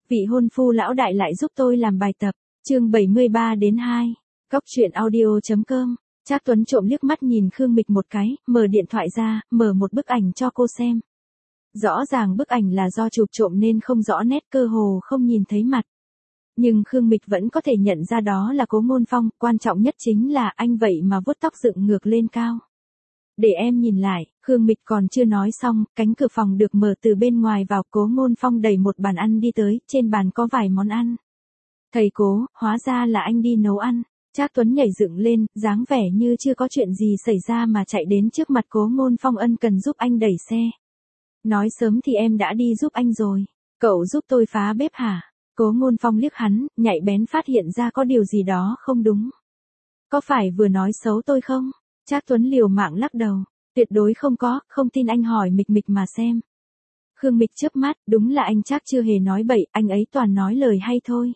Vị hôn phu lão đại lại giúp tôi làm bài tập. Chương 73-2. Cóc truyện audio.com. Trác Tuấn trộm liếc mắt nhìn Khương Mịch một cái, mở điện thoại ra, mở một bức ảnh cho cô xem. Rõ ràng bức ảnh là do chụp trộm nên không rõ nét, cơ hồ không nhìn thấy mặt. Nhưng Khương Mịch vẫn có thể nhận ra đó là Cố Ngôn Phong, quan trọng nhất chính là anh vậy mà vuốt tóc dựng ngược lên cao. Để em nhìn lại, Khương Mịch còn chưa nói xong, cánh cửa phòng được mở từ bên ngoài vào, Cố Ngôn Phong đẩy một bàn ăn đi tới, trên bàn có vài món ăn. Thầy Cố, hóa ra là anh đi nấu ăn. Trác Tuấn nhảy dựng lên, dáng vẻ như chưa có chuyện gì xảy ra mà chạy đến trước mặt Cố Ngôn Phong ân cần giúp anh đẩy xe. Nói sớm thì em đã đi giúp anh rồi. Cậu giúp tôi phá bếp hả? Cố Ngôn Phong liếc hắn, nhạy bén phát hiện ra có điều gì đó không đúng. Có phải vừa nói xấu tôi không? Trác Tuấn liều mạng lắc đầu. Tuyệt đối không có, không tin anh hỏi Mịch mà xem. Khương Mịch chớp mắt, đúng là anh Trác chưa hề nói bậy, anh ấy toàn nói lời hay thôi.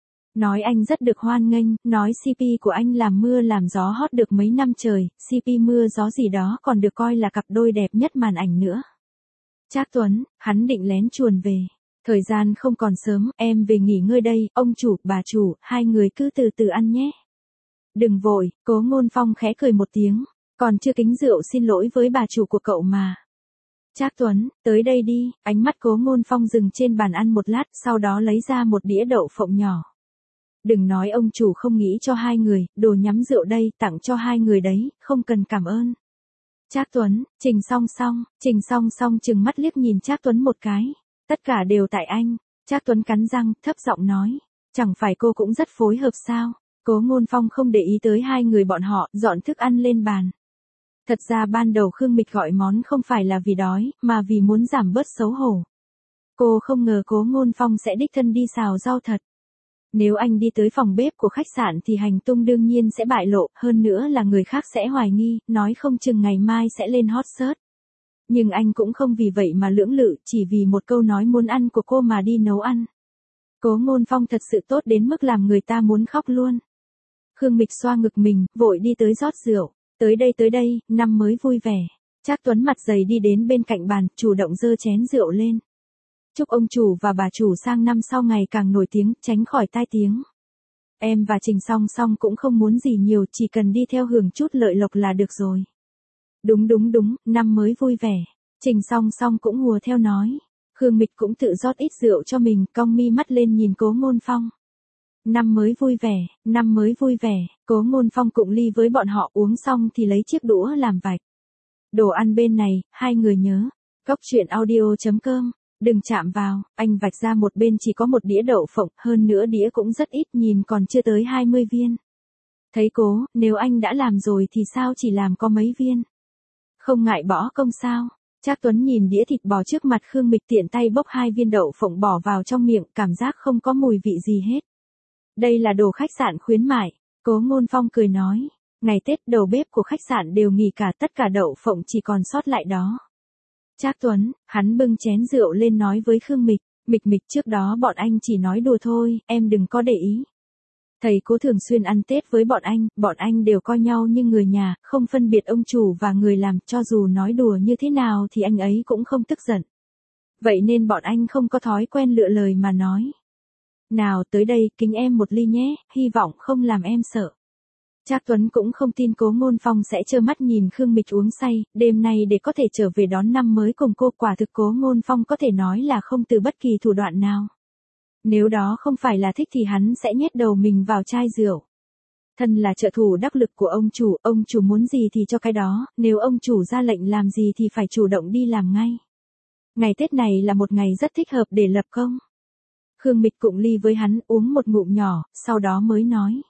Nói anh rất được hoan nghênh, nói CP của anh làm mưa làm gió hot được mấy năm trời, CP mưa gió gì đó còn được coi là cặp đôi đẹp nhất màn ảnh nữa. Trác Tuấn, hắn định lén chuồn về. Thời gian không còn sớm, em về nghỉ ngơi đây, ông chủ, bà chủ, hai người cứ từ từ ăn nhé. Đừng vội, Cố Ngôn Phong khẽ cười một tiếng, còn chưa kính rượu xin lỗi với bà chủ của cậu mà. Trác Tuấn, tới đây đi, ánh mắt Cố Ngôn Phong dừng trên bàn ăn một lát, sau đó lấy ra một đĩa đậu phộng nhỏ. Đừng nói ông chủ không nghĩ cho hai người, đồ nhắm rượu đây, tặng cho hai người đấy, không cần cảm ơn. Trác Tuấn, Trình Song Song trừng mắt liếc nhìn Trác Tuấn một cái. Tất cả đều tại anh. Trác Tuấn cắn răng, thấp giọng nói. Chẳng phải cô cũng rất phối hợp sao? Cố Ngôn Phong không để ý tới hai người bọn họ, dọn thức ăn lên bàn. Thật ra ban đầu Khương Mịch gọi món không phải là vì đói, mà vì muốn giảm bớt xấu hổ. Cô không ngờ Cố Ngôn Phong sẽ đích thân đi xào rau thật. Nếu anh đi tới phòng bếp của khách sạn thì hành tung đương nhiên sẽ bại lộ, hơn nữa là người khác sẽ hoài nghi, nói không chừng ngày mai sẽ lên hot search. Nhưng anh cũng không vì vậy mà lưỡng lự, chỉ vì một câu nói muốn ăn của cô mà đi nấu ăn. Cố Ngôn Phong thật sự tốt đến mức làm người ta muốn khóc luôn. Khương Mịch xoa ngực mình, vội đi tới rót rượu. Tới đây, năm mới vui vẻ. Trác Tuấn mặt dày đi đến bên cạnh bàn, chủ động dơ chén rượu lên. Chúc ông chủ và bà chủ sang năm sau ngày càng nổi tiếng, tránh khỏi tai tiếng. Em và Trình Song Song cũng không muốn gì nhiều, chỉ cần đi theo hưởng chút lợi lộc là được rồi. Đúng, năm mới vui vẻ. Trình Song Song cũng hùa theo nói. Khương Mịch cũng tự rót ít rượu cho mình, cong mi mắt lên nhìn Cố Ngôn Phong. Năm mới vui vẻ, Cố Ngôn Phong cụng ly với bọn họ, uống xong thì lấy chiếc đũa làm vạch. Đồ ăn bên này, hai người nhớ. Cóc truyện audio.com. Đừng chạm vào, anh vạch ra một bên chỉ có một đĩa đậu phộng, hơn nữa đĩa cũng rất ít, nhìn còn chưa tới 20 viên. Thấy Cố, nếu anh đã làm rồi thì sao chỉ làm có mấy viên? Không ngại bỏ công sao? Trác Tuấn nhìn đĩa thịt bò trước mặt Khương Mịch, tiện tay bốc 2 viên đậu phộng bỏ vào trong miệng, cảm giác không có mùi vị gì hết. Đây là đồ khách sạn khuyến mại. Cố Ngôn Phong cười nói. Ngày Tết đầu bếp của khách sạn đều nghỉ cả, tất cả đậu phộng chỉ còn sót lại đó. Trác Tuấn, hắn bưng chén rượu lên nói với Khương Mịch. Mịch trước đó bọn anh chỉ nói đùa thôi, em đừng có để ý. Thầy Cố thường xuyên ăn Tết với bọn anh đều coi nhau như người nhà, không phân biệt ông chủ và người làm, cho dù nói đùa như thế nào thì anh ấy cũng không tức giận. Vậy nên bọn anh không có thói quen lựa lời mà nói. Nào tới đây, kính em một ly nhé, hy vọng không làm em sợ. Trác Tuấn cũng không tin Cố Ngôn Phong sẽ trơ mắt nhìn Khương Mịch uống say, đêm nay để có thể trở về đón năm mới cùng cô, quả thực Cố Ngôn Phong có thể nói là không từ bất kỳ thủ đoạn nào. Nếu đó không phải là thích thì hắn sẽ nhét đầu mình vào chai rượu. Thân là trợ thủ đắc lực của ông chủ muốn gì thì cho cái đó, nếu ông chủ ra lệnh làm gì thì phải chủ động đi làm ngay. Ngày Tết này là một ngày rất thích hợp để lập công. Khương Mịch cụng ly với hắn, uống một ngụm nhỏ, sau đó mới nói.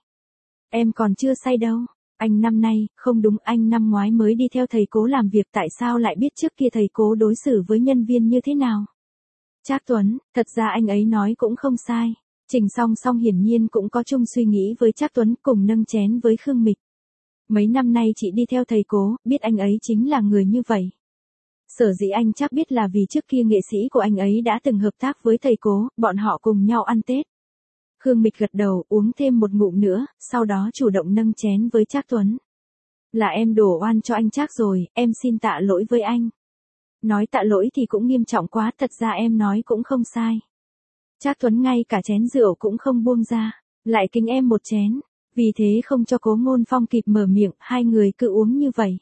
Em còn chưa say đâu. Anh năm nay, không đúng, anh năm ngoái mới đi theo thầy Cố làm việc, tại sao lại biết trước kia thầy Cố đối xử với nhân viên như thế nào? Trác Tuấn, thật ra anh ấy nói cũng không sai. Trình Song Song hiển nhiên cũng có chung suy nghĩ với Trác Tuấn, cùng nâng chén với Khương Mịch. Mấy năm nay chị đi theo thầy Cố, biết anh ấy chính là người như vậy. Sở dĩ anh chắc biết là vì trước kia nghệ sĩ của anh ấy đã từng hợp tác với thầy Cố, bọn họ cùng nhau ăn Tết. Khương Mịch gật đầu, uống thêm một ngụm nữa, sau đó chủ động nâng chén với Trác Tuấn. Là em đổ oan cho anh Trác rồi, em xin tạ lỗi với anh. Nói tạ lỗi thì cũng nghiêm trọng quá, thật ra em nói cũng không sai. Trác Tuấn ngay cả chén rượu cũng không buông ra, lại kính em một chén, vì thế không cho Cố Ngôn Phong kịp mở miệng, hai người cứ uống như vậy.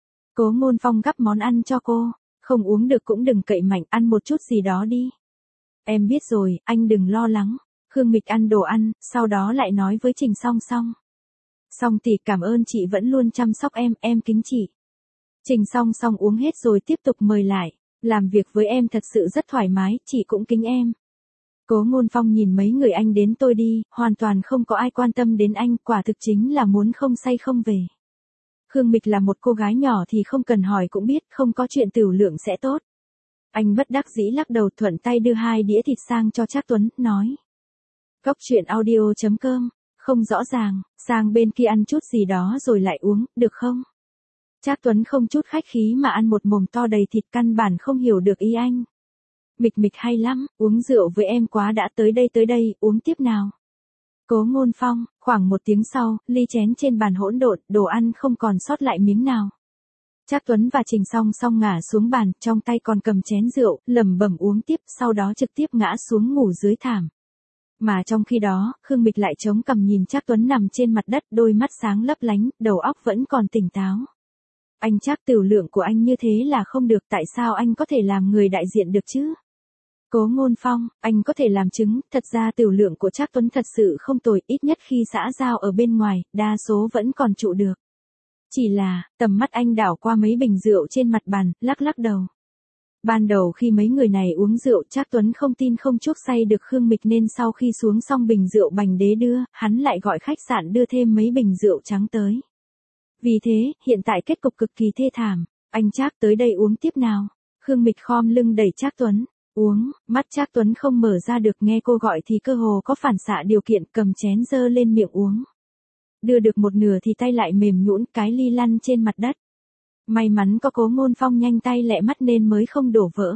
Cố Ngôn Phong gắp món ăn cho cô, không uống được cũng đừng cậy mạnh, ăn một chút gì đó đi. Em biết rồi, anh đừng lo lắng. Khương Mịch ăn đồ ăn, sau đó lại nói với Trình Song Song. Song tỷ cảm ơn chị vẫn luôn chăm sóc em kính chị. Trình Song Song uống hết rồi tiếp tục mời lại, làm việc với em thật sự rất thoải mái, chị cũng kính em. Cố Ngôn Phong nhìn mấy người anh đến tôi đi, hoàn toàn không có ai quan tâm đến anh, quả thực chính là muốn không say không về. Khương Mịch là một cô gái nhỏ thì không cần hỏi cũng biết, không có chuyện tửu lượng sẽ tốt. Anh bất đắc dĩ lắc đầu, thuận tay đưa 2 đĩa thịt sang cho Trác Tuấn, nói. Góc truyện audio.com, không rõ ràng, sang bên kia ăn chút gì đó rồi lại uống, được không? Trác Tuấn không chút khách khí mà ăn một mồm to đầy thịt, căn bản không hiểu được ý anh. Mịch hay lắm, uống rượu với em quá đã, tới đây, uống tiếp nào. Cố Ngôn Phong, khoảng 1 tiếng sau, ly chén trên bàn hỗn độn, đồ ăn không còn sót lại miếng nào. Trác Tuấn và Trình Song Song ngả xuống bàn, trong tay còn cầm chén rượu, lẩm bẩm uống tiếp, sau đó trực tiếp ngã xuống ngủ dưới thảm. Mà trong khi đó, Khương Mịch lại chống cằm nhìn Trác Tuấn nằm trên mặt đất, đôi mắt sáng lấp lánh, đầu óc vẫn còn tỉnh táo. Anh Trác, tửu lượng của anh như thế là không được, tại sao anh có thể làm người đại diện được chứ? Cố Ngôn Phong, anh có thể làm chứng, thật ra tửu lượng của Trác Tuấn thật sự không tồi, ít nhất khi xã giao ở bên ngoài, đa số vẫn còn trụ được. Chỉ là, tầm mắt anh đảo qua mấy bình rượu trên mặt bàn, lắc đầu. Ban đầu khi mấy người này uống rượu, Trác Tuấn không tin không chuốc say được Khương Mịch nên sau khi xuống xong bình rượu bành đế đưa, hắn lại gọi khách sạn đưa thêm mấy bình rượu trắng tới. Vì thế, hiện tại kết cục cực kỳ thê thảm. Anh Trác, tới đây uống tiếp nào. Khương Mịch khom lưng đẩy Trác Tuấn. Uống, mắt Trác Tuấn không mở ra được, nghe cô gọi thì cơ hồ có phản xạ điều kiện, cầm chén dơ lên miệng uống. Đưa được một nửa thì tay lại mềm nhũn, cái ly lăn trên mặt đất. May mắn có Cố Ngôn Phong nhanh tay lẹ mắt nên mới không đổ vỡ.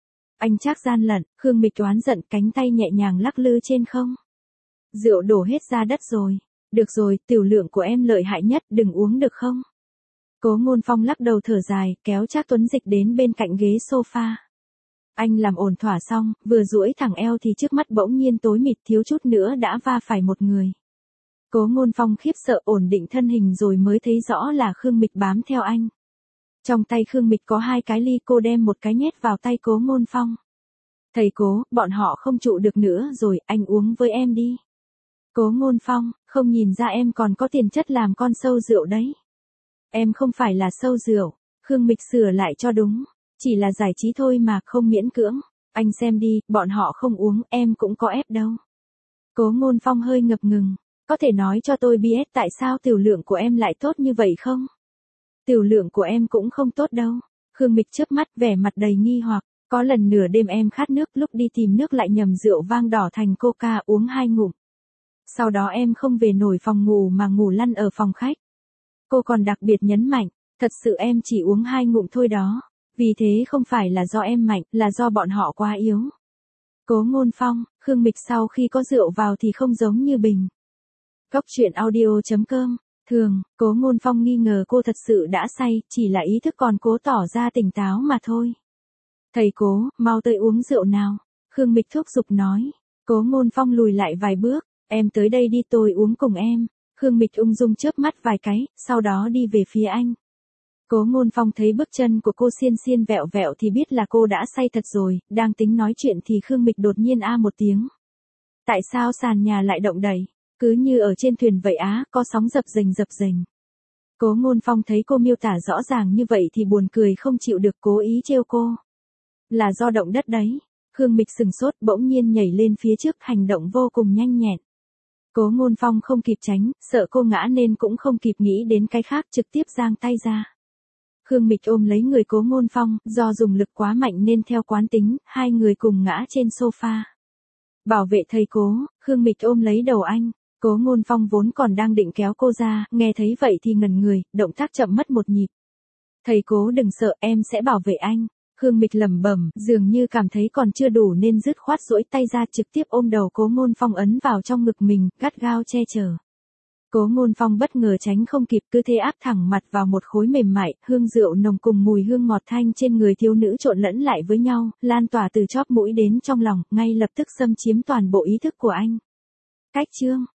Anh Trác gian lận, Khương Mịch oán giận, cánh tay nhẹ nhàng lắc lư trên không. Rượu đổ hết ra đất rồi. Được rồi, tửu lượng của em lợi hại nhất, đừng uống được không? Cố Ngôn Phong lắc đầu thở dài, kéo Trác Tuấn dịch đến bên cạnh ghế sofa. Anh làm ổn thỏa xong, vừa duỗi thẳng eo thì trước mắt bỗng nhiên tối mịt, thiếu chút nữa đã va phải một người. Cố Ngôn Phong khiếp sợ ổn định thân hình rồi mới thấy rõ là Khương Mịch bám theo anh. Trong tay Khương Mịch có 2 cái ly, cô đem một cái nhét vào tay Cố Ngôn Phong. Thầy Cố, bọn họ không trụ được nữa rồi, anh uống với em đi. Cố Ngôn Phong, không nhìn ra em còn có tiền chất làm con sâu rượu đấy. Em không phải là sâu rượu, Khương Mịch sửa lại cho đúng, chỉ là giải trí thôi mà, không miễn cưỡng. Anh xem đi, bọn họ không uống, em cũng có ép đâu. Cố Ngôn Phong hơi ngập ngừng, có thể nói cho tôi biết tại sao tửu lượng của em lại tốt như vậy không? Tửu lượng của em cũng không tốt đâu. Khương Mịch chớp mắt, vẻ mặt đầy nghi hoặc, có lần nửa đêm em khát nước, lúc đi tìm nước lại nhầm rượu vang đỏ thành coca, uống 2 ngụm. Sau đó em không về nổi phòng ngủ mà ngủ lăn ở phòng khách. Cô còn đặc biệt nhấn mạnh, thật sự em chỉ uống 2 ngụm thôi đó. Vì thế không phải là do em mạnh, là do bọn họ quá yếu. Cố Ngôn Phong, Khương Mịch sau khi có rượu vào thì không giống như bình. Góc truyện audio.com, thường, Cố Ngôn Phong nghi ngờ cô thật sự đã say, chỉ là ý thức còn cố tỏ ra tỉnh táo mà thôi. Thầy Cố, mau tới uống rượu nào. Khương Mịch thúc giục nói. Cố Ngôn Phong lùi lại vài bước, em tới đây đi, tôi uống cùng em. Khương Mịch ung dung chớp mắt vài cái, sau đó đi về phía anh. Cố Ngôn Phong thấy bước chân của cô xiên xiên vẹo vẹo thì biết là cô đã say thật rồi, đang tính nói chuyện thì Khương Mịch đột nhiên a một tiếng. Tại sao sàn nhà lại động đẩy? Cứ như ở trên thuyền vậy á, có sóng dập dềnh. Cố Ngôn Phong thấy cô miêu tả rõ ràng như vậy thì buồn cười không chịu được, cố ý trêu cô. Là do động đất đấy. Khương Mịch sừng sốt, bỗng nhiên nhảy lên phía trước, hành động vô cùng nhanh nhẹn. Cố Ngôn Phong không kịp tránh, sợ cô ngã nên cũng không kịp nghĩ đến cái khác, trực tiếp giang tay ra. Khương Mịch ôm lấy người Cố Ngôn Phong, do dùng lực quá mạnh nên theo quán tính, hai người cùng ngã trên sofa. Bảo vệ thầy Cố, Khương Mịch ôm lấy đầu anh. Cố Ngôn Phong vốn còn đang định kéo cô ra, nghe thấy vậy thì ngẩn người, động tác chậm mất một nhịp. Thầy Cố đừng sợ, em sẽ bảo vệ anh. Khương Mịch lẩm bẩm, dường như cảm thấy còn chưa đủ nên dứt khoát duỗi tay ra, trực tiếp ôm đầu Cố Ngôn Phong ấn vào trong ngực mình, gắt gao che chở. Cố Ngôn Phong bất ngờ tránh không kịp, cứ thế áp thẳng mặt vào một khối mềm mại, hương rượu nồng cùng mùi hương ngọt thanh trên người thiếu nữ trộn lẫn lại với nhau, lan tỏa từ chóp mũi đến trong lòng, ngay lập tức xâm chiếm toàn bộ ý thức của anh. Cách chương